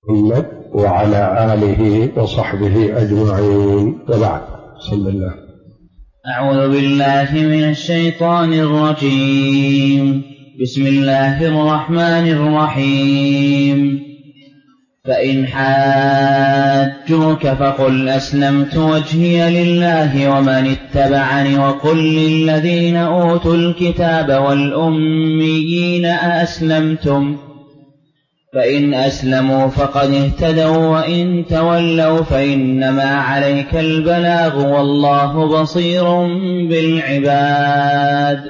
محمد وعلى آله وصحبه أجمعين، وبعد. بسم الله. أعوذ بالله من الشيطان الرجيم. بسم الله الرحمن الرحيم. فإن حاجوك فقل أسلمت وجهي لله ومن اتبعني وقل للذين أوتوا الكتاب والأميين أأسلمتم فإن أسلموا فقد اهتدوا وإن تولوا فإنما عليك البلاغ والله بصير بالعباد.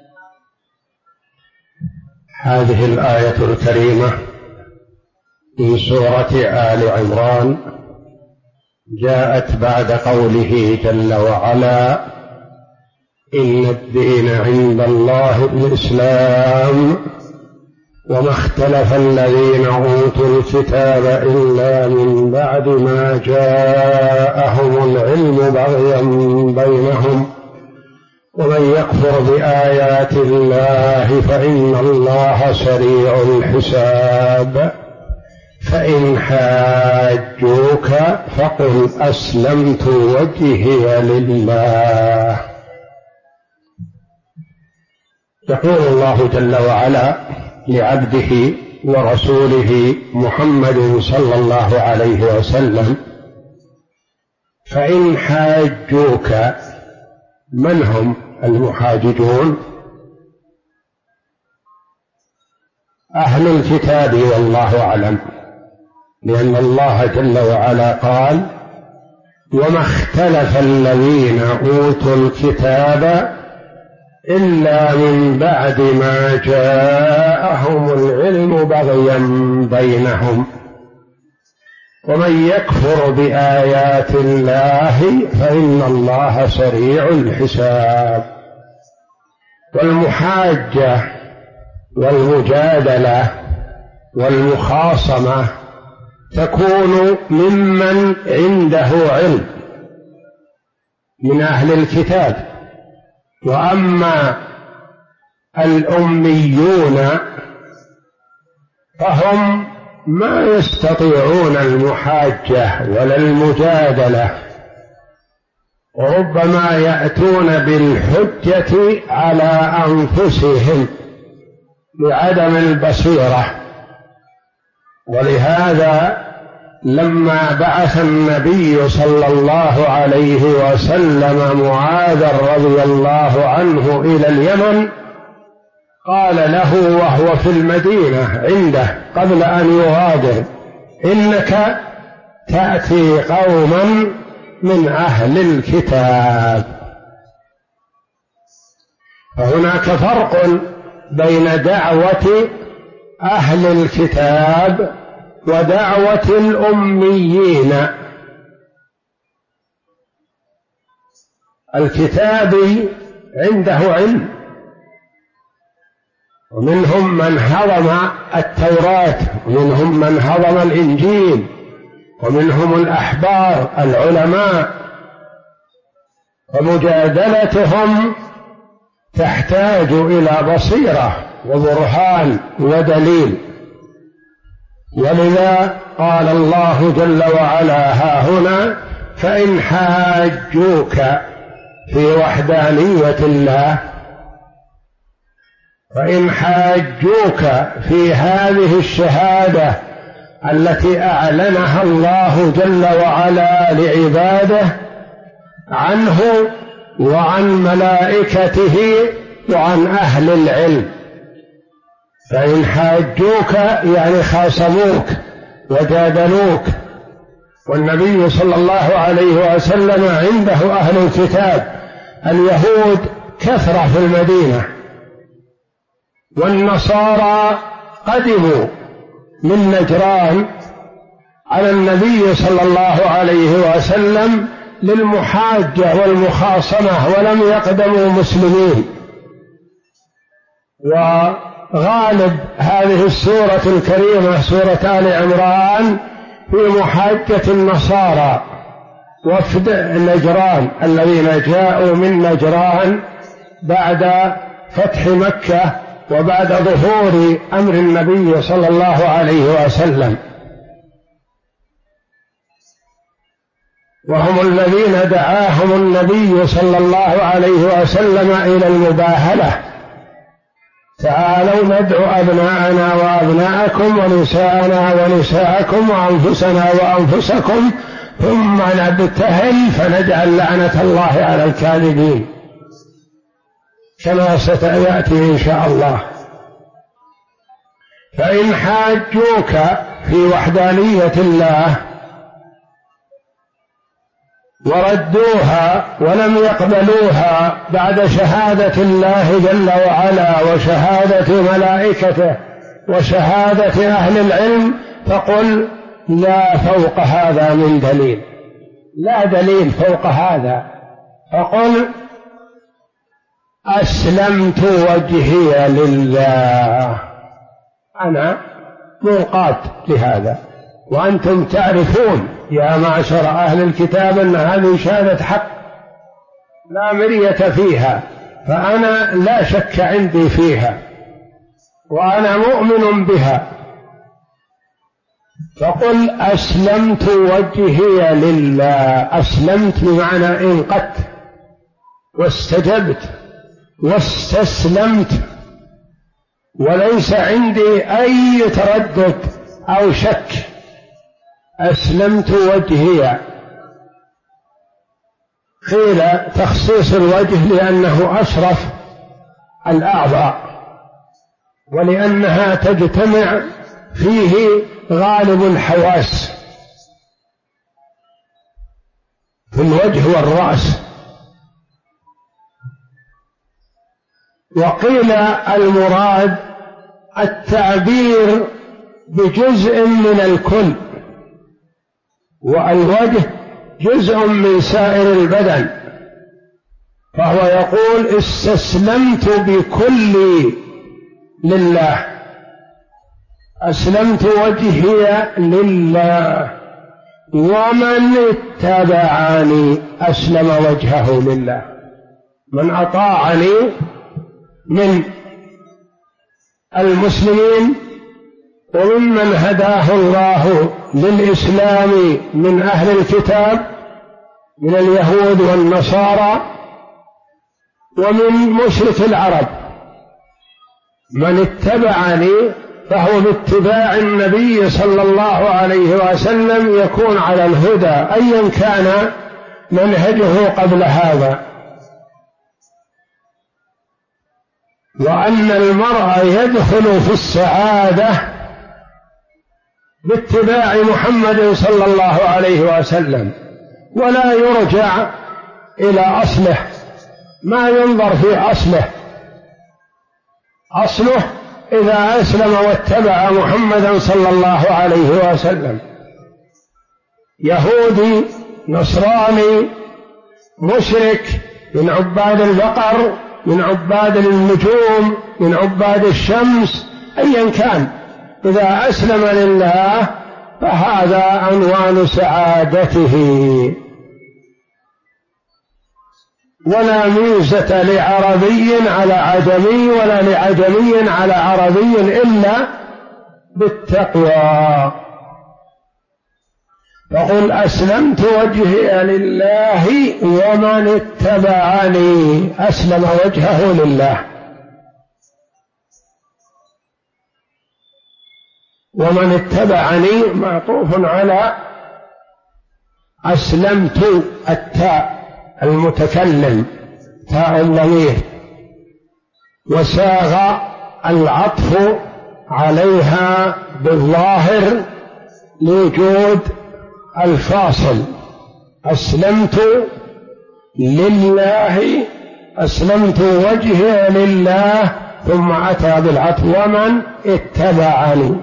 هذه الآية الكريمة من سورة آل عمران جاءت بعد قوله جل وعلا: إن الدين عند الله الإسلام وما اختلف الذين أوتوا الكتاب إلا من بعد ما جاءهم العلم بغيا بينهم ومن يكفر بآيات الله فإن الله سريع الحساب. فإن حاجوك فقل أسلمت وجهي لله. يقول الله جل وعلا لعبده ورسوله محمد صلى الله عليه وسلم: فإن حاجوك. من هم المحاججون؟ أهل الكتاب والله أعلم، لأن الله جل وعلا قال: وما اختلف الذين أوتوا الكتاب إلا من بعد ما جاءهم العلم بغيا بينهم ومن يكفر بآيات الله فإن الله سريع الحساب. والمحاجة والمجادلة والمخاصمة تكون ممن عنده علم من أهل الكتاب، وأما الأميون فهم ما يستطيعون المحاجة ولا المجادلة، وربما يأتون بالحجة على أنفسهم لعدم البصيرة. ولهذا لما بعث النبي صلى الله عليه وسلم معاذ رضي الله عنه إلى اليمن قال له وهو في المدينة عنده قبل أن يغادر: إنك تأتي قوما من أهل الكتاب. فهناك فرق بين دعوة أهل الكتاب ودعوة الأميين. الكتابي عنده علم، ومنهم من هضم التوراة ومنهم من هضم الإنجيل ومنهم الأحبار العلماء، ومجادلتهم تحتاج إلى بصيرة وبرهان ودليل. ولذا قال الله جل وعلا ها هنا: فإن حاجوك في وحدانية الله، فإن حاجوك في هذه الشهادة التي أعلنها الله جل وعلا لعباده عنه وعن ملائكته وعن أهل العلم. فإن حاجوك يعني خاصموك وجادلوك، والنبي صلى الله عليه وسلم عنده أهل الكتاب. اليهود كثرة في المدينة، والنصارى قدموا من نجران على النبي صلى الله عليه وسلم للمحاجة والمخاصمة، ولم يقدموا مسلمين. وغالب هذه السورة الكريمة سورة آل عمران في محاجة النصارى وفد نجران الذين جاءوا من نجران بعد فتح مكة وبعد ظهور أمر النبي صلى الله عليه وسلم. وهم الذين دعاهم النبي صلى الله عليه وسلم إلى المباهلة: تعالوا ندعو أبناءنا وأبناءكم ونساءنا ونساءكم وأنفسنا وأنفسكم ثم نبتهل فنجعل لعنة الله على الكاذبين، كما ستأتي إن شاء الله. فإن حاجوك في وحدانية الله وردوها ولم يقبلوها بعد شهادة الله جل وعلا وشهادة ملائكته وشهادة أهل العلم، فقل: لا فوق هذا من دليل، لا دليل فوق هذا. فقل: أسلمت وجهي لله، أنا منقاد لهذا. وأنتم تعرفون يا معشر أهل الكتاب أن هذه شهادة حق لا مرية فيها، فأنا لا شك عندي فيها وأنا مؤمن بها. فقل: أسلمت وجهي لله. أسلمت بمعنى انقدت واستجبت واستسلمت، وليس عندي أي تردد أو شك. أسلمت وجهي. قيل تخصيص الوجه لأنه أشرف الأعضاء ولأنها تجتمع فيه غالب الحواس في الوجه والرأس. وقيل المراد التعبير بجزء من الكل، والوجه جزء من سائر البدن، فهو يقول: استسلمت بكلي لله، أسلمت وجهي لله، ومن اتبعني أسلم وجهه لله. من أطاعني من المسلمين وممن هداه الله للإسلام من أهل الكتاب من اليهود والنصارى ومن مشرك العرب، من اتبعني فهو باتباع النبي صلى الله عليه وسلم يكون على الهدى أيا كان منهجه قبل هذا. وأن المرء يدخل في السعادة باتباع محمد صلى الله عليه وسلم، ولا يرجع إلى أصله، ما ينظر في أصله إذا أسلم واتبع محمدا صلى الله عليه وسلم. يهودي، نصراني، مشرك، من عباد البقر، من عباد النجوم، من عباد الشمس، أيا كان، إذا أسلم لله فهذا عنوان سعادته. ولا ميزة لعربي على عجمي ولا لعجمي على عربي إلا بالتقوى. فقل: أسلمت وجهي لله ومن اتبعني أسلم وجهه لله. ومن اتبعني معطوف على أسلمت، التاء المتكلم تاء الضمير، وساغ العطف عليها بالظاهر لوجود الفاصل. أسلمت لله، أسلمت وجهي لله، ثم أتى بالعطف: ومن اتبعني.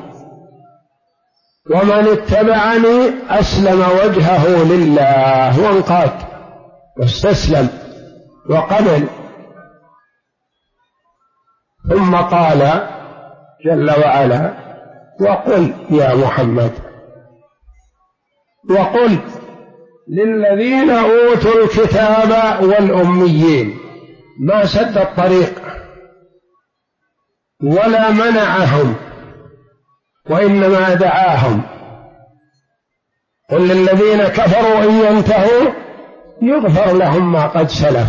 ومن اتبعني أسلم وجهه لله وانقاد واستسلم وقبل. ثم قال جل وعلا: وقل يا محمد، وقل للذين أوتوا الكتاب والأميين، ما سد الطريق ولا منعهم، وإنما دعاهم. قل للذين كفروا إن ينتهوا يغفر لهم ما قد سلف.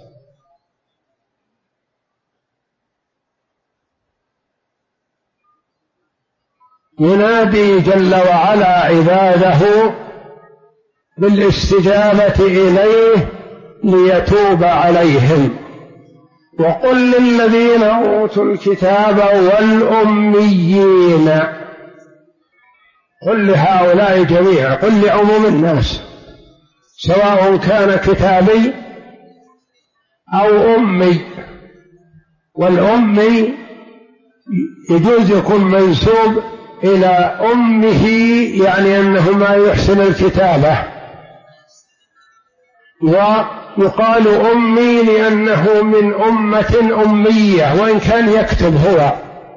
ينادي جل وعلا عباده بالاستجابة إليه ليتوب عليهم. وقل للذين أوتوا الكتاب والأميين، قل لهؤلاء جميعا، قل لعموم الناس سواء كان كتابي أو أمي. والأمي يجوز يكون منسوب إلى أمه، يعني أنه ما يحسن الكتابة، ويقال أمي لأنه من أمة أمية وإن كان يكتب هو.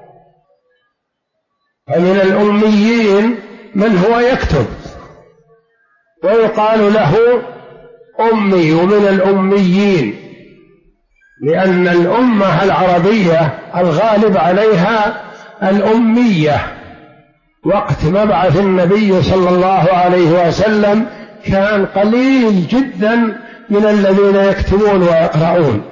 فمن الأميين من هو يكتب ويقال له أمي، ومن الأميين لأن الأمة العربية الغالب عليها الأمية. وقت مبعث النبي صلى الله عليه وسلم كان قليل جدا من الذين يكتبون ويقرؤون،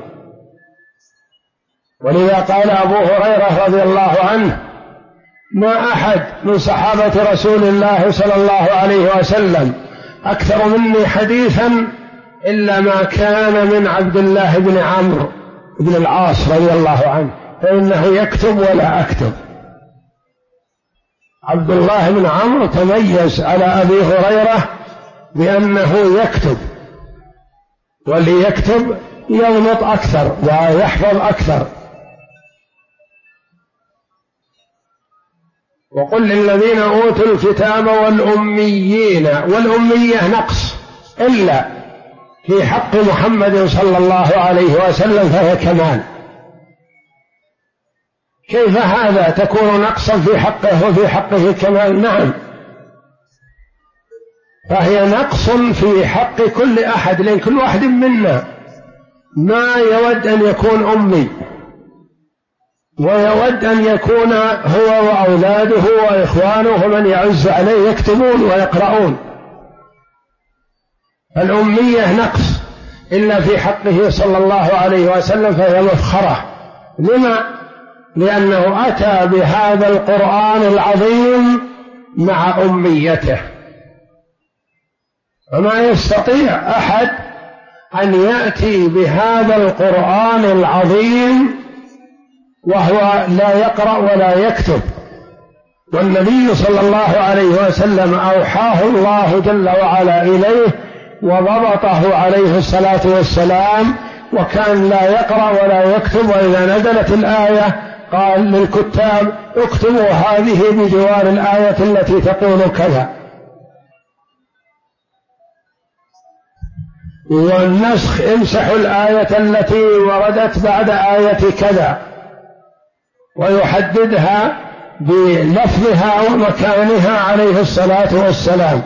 ولذا قال أبو هريرة رضي الله عنه: ما أحد من صحابة رسول الله صلى الله عليه وسلم أكثر مني حديثا إلا ما كان من عبد الله بن عمرو بن العاص رضي الله عنه، فإنه يكتب ولا أكتب. عبد الله بن عمرو تميز على أبي هريرة بأنه يكتب، واللي يكتب يضبط أكثر ويحفظ أكثر. وقل للذين أوتوا الكتاب والأميين، والأمية نقص إلا في حق محمد صلى الله عليه وسلم فهي كمال. كيف هذا تكون نقصا في حقه وفي حقه كمال؟ نعم، فهي نقص في حق كل أحد، لأن كل واحد منا ما يود أن يكون أمي، ويود أن يكون هو وأولاده وإخوانه ومن يعز عليه يكتبون ويقرؤون. الأمية نقص إلا في حقه صلى الله عليه وسلم فهي مفخرة. لما؟ لأنه أتى بهذا القرآن العظيم مع أميته، وما يستطيع أحد أن يأتي بهذا القرآن العظيم وهو لا يقرأ ولا يكتب. والنبي صلى الله عليه وسلم أوحاه الله جل وعلا إليه وضبطه عليه الصلاة والسلام، وكان لا يقرأ ولا يكتب. وإذا نزلت الآية قال للكتاب: اكتبوا هذه بجوار الآية التي تقول كذا. والنسخ: امسحوا الآية التي وردت بعد آية كذا، ويحددها بلفظها ومكانها عليه الصلاة والسلام.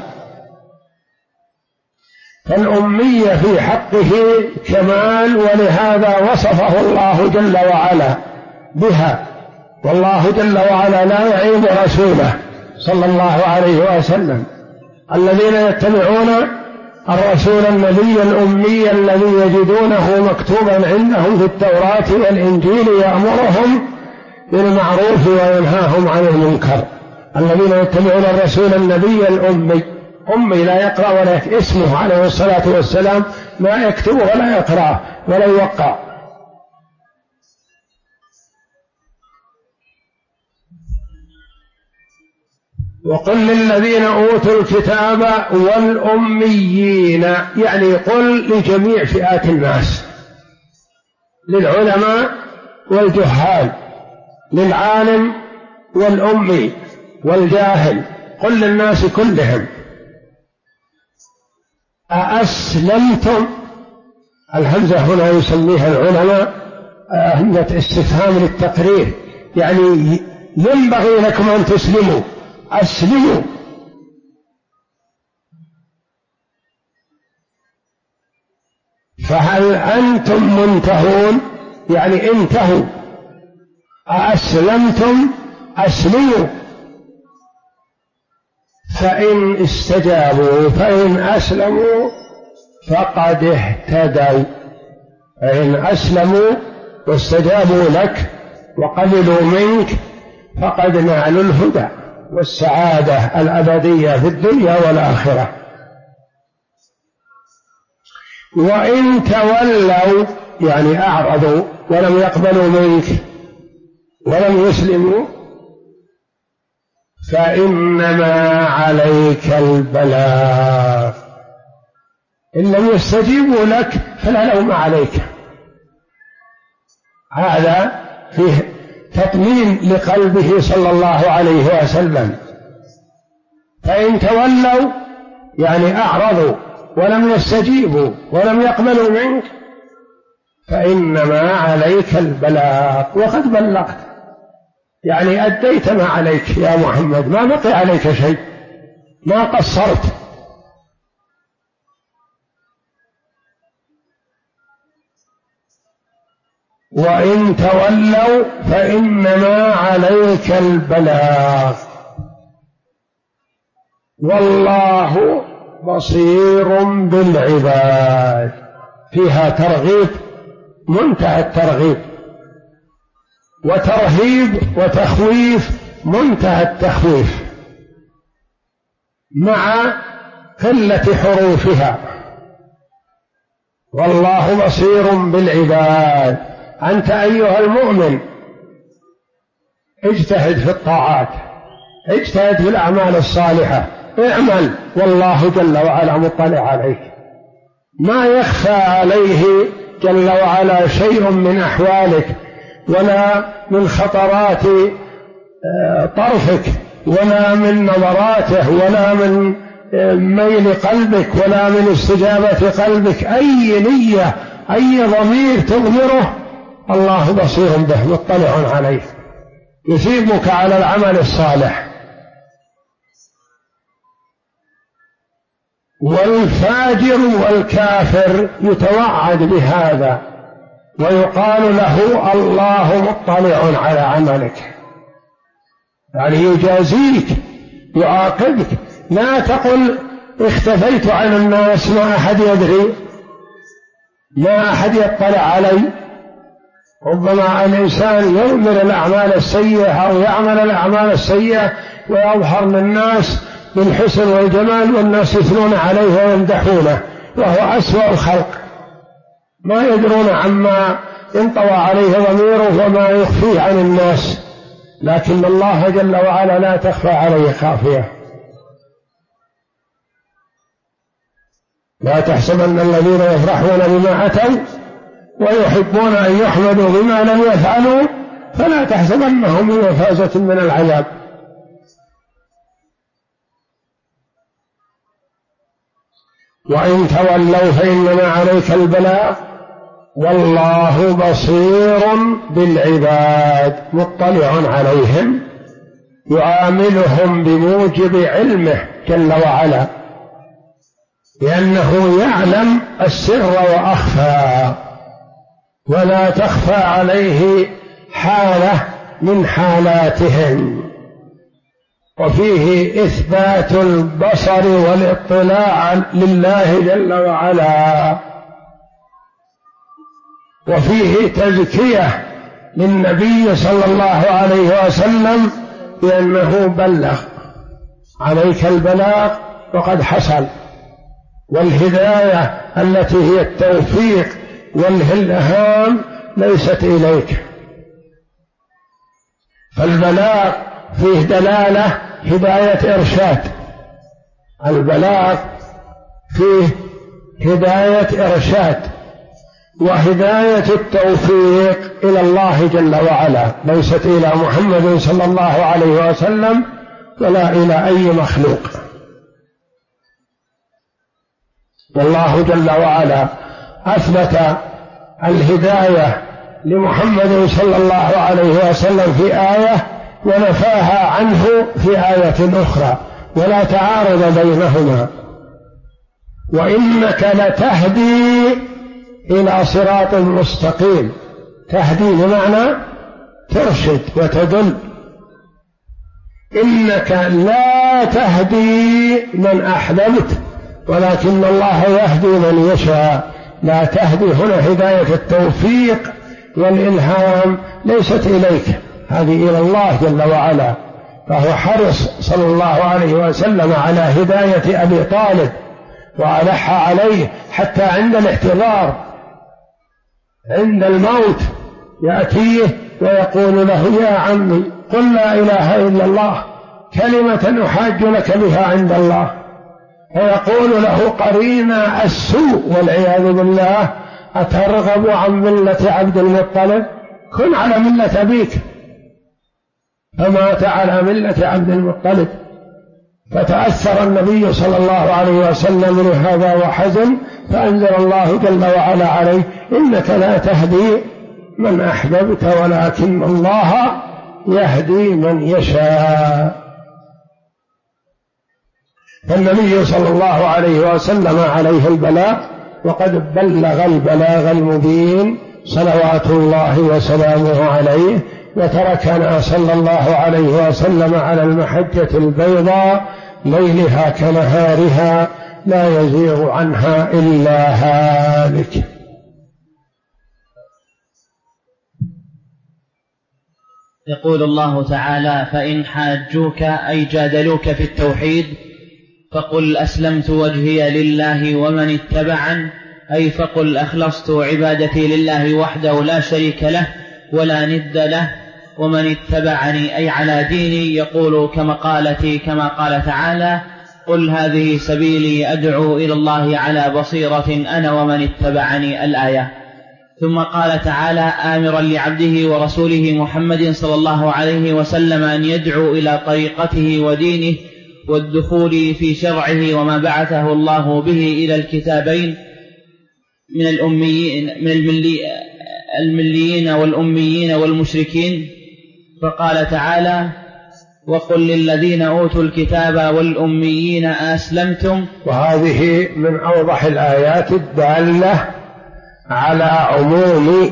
فالأمية في حقه كمال، ولهذا وصفه الله جل وعلا بها. والله جل وعلا لا يعيب رسوله صلى الله عليه وسلم. الذين يتبعون الرسول النبي الأمي الذي يجدونه مكتوبا عندهم في التوراة والإنجيل يأمرهم بالمعروف وينهاهم عن المنكر. الذين يتبعون الرسول النبي الأمي، أمي لا يقرأ ولا يكتب، اسمه عليه الصلاة والسلام ما يكتب ولا يقرأ ولا يوقع. وقل للذين أوتوا الكتاب والأميين، يعني قل لجميع فئات الناس، للعلماء والجهال، للعالم والأمي والجاهل، قل للناس كلهم: أأسلمتم؟ الهمزة هنا يسميها العلماء همزة استفهام للتقرير، يعني ينبغي لكم أن تسلموا، أسلموا. فهل أنتم منتهون؟ يعني انتهوا. أأسلمتم؟ أسلموا. فإن استجابوا فإن أسلموا فقد اهتدوا. فإن أسلموا واستجابوا لك وقبلوا منك فقد نالوا الهدى والسعادة الأبدية في الدنيا والآخرة. وإن تولوا يعني أعرضوا ولم يقبلوا منك ولم يسلموا فإنما عليك البلاغ. إن لم يستجيبوا لك فلا لوم عليك. هذا فيه تطمين لقلبه صلى الله عليه وسلم. فإن تولوا يعني أعرضوا ولم يستجيبوا ولم يقبلوا منك فإنما عليك البلاغ وقد بلغت، يعني أديت ما عليك يا محمد، ما بقي عليك شيء، ما قصرت. وإن تولوا فإنما عليك البلاغ والله بصير بالعباد. فيها ترغيب منتهى الترغيب، وترهيب وتخويف منتهى التخويف مع قلة حروفها. والله بصير بالعباد. أنت أيها المؤمن اجتهد في الطاعات، اجتهد في الأعمال الصالحة، اعمل والله جل وعلا مطلع عليك، ما يخفى عليه جل وعلا شيء من أحوالك ولا من خطرات طرفك ولا من نظراته ولا من ميل قلبك ولا من استجابة قلبك. أي نية أي ضمير تضمره الله بصير به مطلع عليه، يثيبك على العمل الصالح. والفاجر والكافر يتوعد بهذا ويقال له الله مطلع على عملك، يعني يجازيك يعاقبك. لا تقل اختفيت عن الناس ما أحد يدري ما أحد يطلع علي. ربما الإنسان يؤمر الأعمال السيئة أو يعمل الأعمال السيئة ويظهر للناس بالحسن والجمال والناس يثنون عليه ويمدحونه وهو أسوأ الخلق، ما يدرون عما انطوى عليه ضميره وما يخفيه عن الناس. لكن الله جل وعلا لا تخفى عليه خافية. لا تحسبن الذين يفرحون بما أتوا ويحبون أن يحمدوا بما لم يفعلوا فلا تحسبنهم بمفازة من العذاب. وإن تولوا فإنما عليك البلاغ والله بصير بالعباد مطلع عليهم يعاملهم بموجب علمه جل وعلا، لأنه يعلم السر وأخفى ولا تخفى عليه حالة من حالاتهم. وفيه إثبات البصر والاطلاع لله جل وعلا، وفيه تزكية للنبي صلى الله عليه وسلم بأنه بلغ. عليك البلاغ وقد حصل، والهداية التي هي التوفيق والإلهام ليست إليك. فالبلاغ فيه دلالة هداية إرشاد، البلاغ فيه هداية إرشاد وهداية التوفيق إلى الله جل وعلا، ليست إلى محمد صلى الله عليه وسلم ولا إلى أي مخلوق. والله جل وعلا أثبت الهداية لمحمد صلى الله عليه وسلم في آية ونفاها عنه في آية أخرى، ولا تعارض بينهما. وإنك لتهدي إلى صراط مستقيم. تهدي بمعنى ترشد وتدل. إنك لا لا تهدي من أحببت ولكن الله يهدي من يشاء. لا تهدي هنا هداية التوفيق والإلهام ليست إليك، هذه إلى الله جل وعلا. فهو حرص صلى الله عليه وسلم على هداية أبي طالب وألح عليه حتى عند الاحتضار، عند الموت يأتيه ويقول له: يا عمي قل لا إله إلا الله كلمة أحاج لك بها عند الله. فيقول له قرين السوء والعياذ بالله: أترغب عن ملة عبد المطلب؟ كن على ملة أبيك. فمات على ملة عبد المطلب، فتأثر النبي صلى الله عليه وسلم لهذا وحزن، فأنزل الله جل وعلا عليه: إنك لا تهدي من أحببت ولكن الله يهدي من يشاء. فالنبي صلى الله عليه وسلم عليه البلاغ، وقد بلغ البلاغ المبين صلوات الله وسلامه عليه، وتركنا صلى الله عليه وسلم على المحجة البيضاء ليلها كنهارها لا يزيغ عنها إلا هالك. يقول الله تعالى: فإن حاجوك أي جادلوك في التوحيد فقل أسلمت وجهي لله ومن اتبعن، أي فقل أخلصت عبادتي لله وحده لا شريك له ولا ند له، ومن اتبعني أي على ديني يقول كمقالتي، كما قال تعالى: قل هذه سبيلي أدعو إلى الله على بصيرة أنا ومن اتبعني، الآية. ثم قال تعالى آمرا لعبده ورسوله محمد صلى الله عليه وسلم أن يدعو إلى طريقته ودينه والدخول في شرعه وما بعثه الله به إلى الكتابين من المليين والأميين والمشركين. فقال تعالى: وقل للذين أوتوا الكتاب والأميين أسلمتم. وهذه من أوضح الآيات الدالة على عموم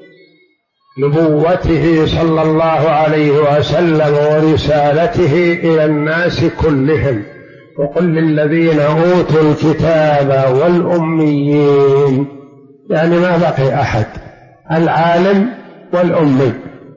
نبوته صلى الله عليه وسلم ورسالته إلى الناس كلهم. وقل للذين أوتوا الكتاب والأميين، يعني ما بقي أحد، العالم والأمي.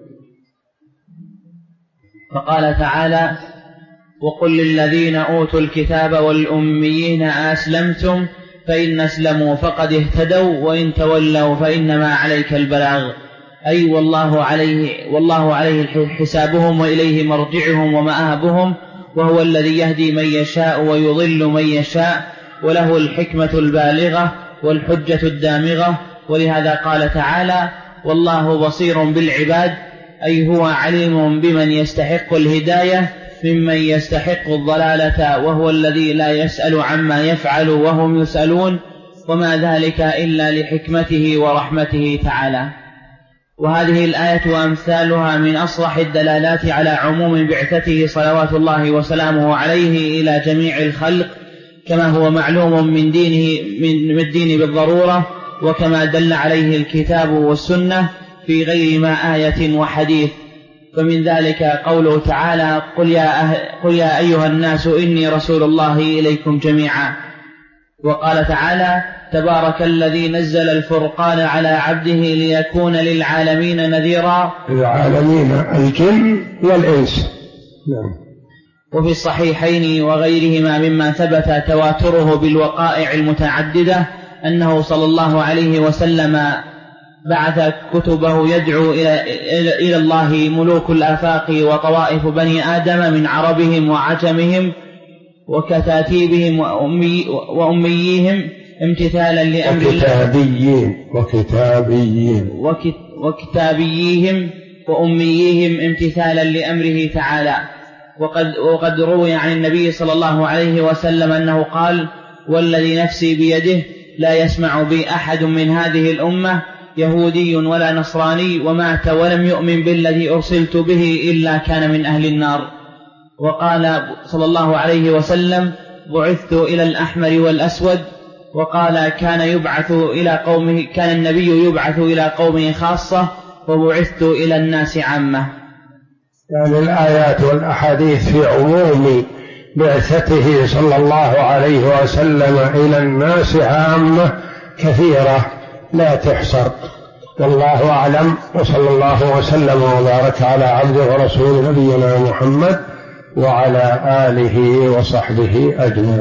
فقال تعالى: وقل للذين أوتوا الكتاب والأميين أسلمتم فإن أسلموا فقد اهتدوا وإن تولوا فإنما عليك البلاغ، أي والله عليه حسابهم وإليه مرجعهم ومآبهم، وهو الذي يهدي من يشاء ويضل من يشاء، وله الحكمة البالغة والحجة الدامغة. ولهذا قال تعالى: والله بصير بالعباد، أي هو عليم بمن يستحق الهداية ممن يستحق الضلالة، وهو الذي لا يسأل عما يفعل وهم يسألون، وما ذلك إلا لحكمته ورحمته تعالى. وهذه الآية وأمثالها من أصرح الدلالات على عموم بعثته صلوات الله وسلامه عليه إلى جميع الخلق، كما هو معلوم من الدين بالضرورة، وكما دل عليه الكتاب والسنة في غير ما آية وحديث. فمن ذلك قوله تعالى: قل يا أيها الناس إني رسول الله إليكم جميعا. وقال تعالى: تبارك الذي نزل الفرقان على عبده ليكون للعالمين نذيرا. العالمين الجن والإنس. وفي الصحيحين وغيرهما مما ثبت تواتره بالوقائع المتعددة أنه صلى الله عليه وسلم بعث كتبه يدعو إلى الله ملوك الآفاق وطوائف بني آدم من عربهم وعجمهم وكتاتيبهم وأميهم امتثالا لأمر وكتابيهم وأميهم امتثالا لأمره تعالى. وقد روي عن النبي صلى الله عليه وسلم أنه قال: والذي نفسي بيده لا يسمع بي أحد من هذه الأمة يهودي ولا نصراني ومات ولم يؤمن بالذي أرسلت به إلا كان من أهل النار. وقال صلى الله عليه وسلم: بعثت إلى الأحمر والأسود. وقال: كان النبي يبعث إلى قومه خاصة وبعثت إلى الناس عامة. يعني الآيات والأحاديث في عموم بعثته صلى الله عليه وسلم إلى الناس عامة كثيرة لا تحصر. والله أعلم، وصلى الله وسلم وبارك على عبده ورسول نبينا محمد وعلى آله وصحبه أجمعين.